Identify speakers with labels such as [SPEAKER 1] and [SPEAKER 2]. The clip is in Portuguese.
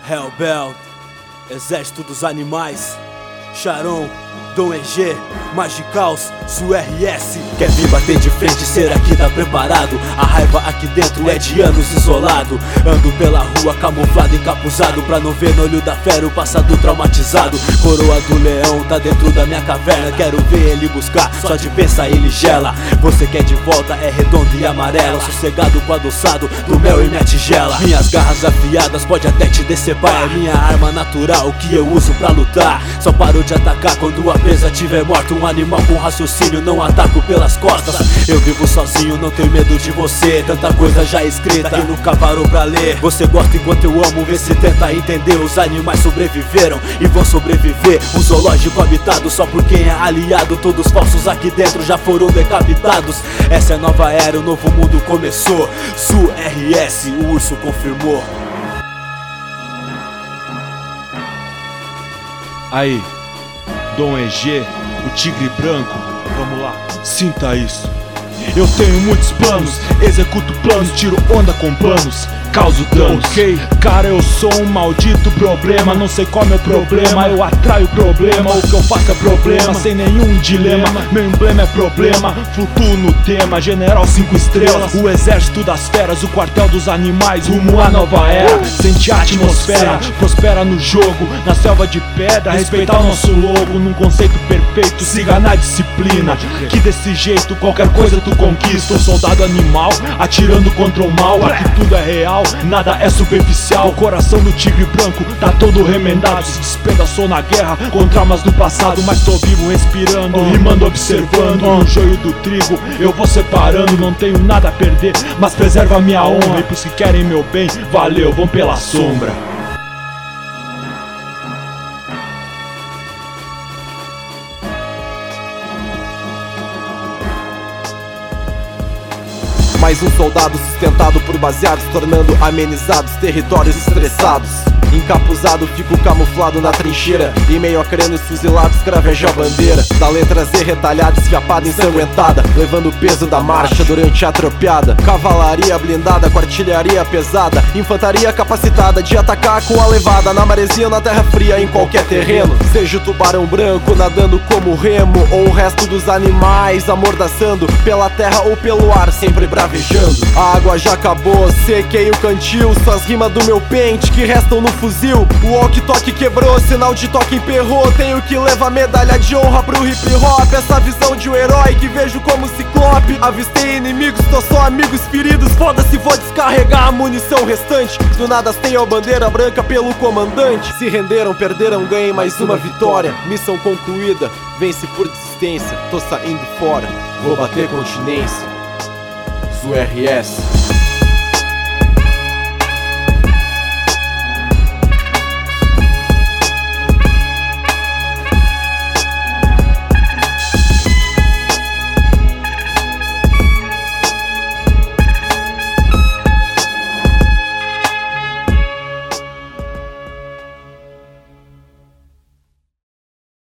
[SPEAKER 1] Hellbelt, Exército dos Animais, Charon, Dom EG, Magicals, SURS. Quer vir bater de frente, será que tá preparado? A raiva aqui dentro é de anos isolado. Ando pela rua camuflado, encapuzado, pra não ver no olho da fera o passado traumatizado. Coroa do leão tá dentro da minha caverna, quero ver ele buscar, só de pensar ele gela. Você quer de volta, é redondo e amarela, sossegado com adoçado do mel e minha tigela. Minhas garras afiadas pode até te decepar, é minha arma natural que eu uso pra lutar. Só paro de atacar quando a presa tiver morta. Um animal com raciocínio, não ataco pelas costas. Eu vivo sozinho, não tenho medo de você. Tanta coisa já escrita e nunca parou pra ler. Você gosta enquanto eu amo, vê se tenta entender. Os animais sobreviveram e vão sobreviver. Um zoológico habitado só por quem é aliado. Todos falsos aqui dentro já foram decapitados. Essa é a nova era, o novo mundo começou. SURS, o urso confirmou.
[SPEAKER 2] Aí, Dom EG, o tigre branco, vamos lá, sinta isso. Eu tenho muitos planos, executo planos, tiro onda com planos, causo danos. Ok, cara, eu sou um maldito problema, não sei qual é meu problema, eu atraio problema, o que eu faço é problema, sem nenhum dilema, meu emblema é problema, flutuo no tema, general 5 estrelas, o exército das feras, o quartel dos animais, rumo à nova era, sente a atmosfera, prospera no jogo, na selva de pedra, respeitar o nosso logo, num conceito perfeito, siga na disciplina, que desse jeito qualquer coisa tu conquista. Um soldado animal, atirando contra o mal, aqui tudo é real, nada é superficial. O coração do tigre branco tá todo remendado, se despedaçou na guerra com traumas do passado, mas tô vivo respirando, rimando, observando o joio do trigo, eu vou separando. Não tenho nada a perder, mas preserva minha honra, e pros que querem meu bem, valeu, vão pela sombra.
[SPEAKER 3] Mais um soldado sustentado por baseados, tornando amenizados territórios estressados. Encapuzado, fico camuflado na trincheira, em meio a crânios fuzilados, cravejo a bandeira da letra Z retalhada, esfiapada, ensanguentada, levando o peso da marcha durante a tropiada. Cavalaria blindada com artilharia pesada, infantaria capacitada de atacar com a levada, na maresia ou na terra fria, em qualquer terreno. Seja o tubarão branco nadando como remo, ou o resto dos animais amordaçando pela terra ou pelo ar, sempre bravejando. A água já acabou, sequei o cantil, só as rimas do meu pente que restam no fuzil. O walkie-talkie quebrou, sinal de toque emperrou. Tenho que levar medalha de honra pro hip hop. Essa visão de um herói que vejo como ciclope. Avistei inimigos, tô só amigos feridos. Foda-se, vou descarregar a munição restante. Do nada tenho a bandeira branca pelo comandante. Se renderam, perderam, ganhem mais uma vitória. Missão concluída, vence por desistência. Tô saindo fora, vou bater continência. SURS.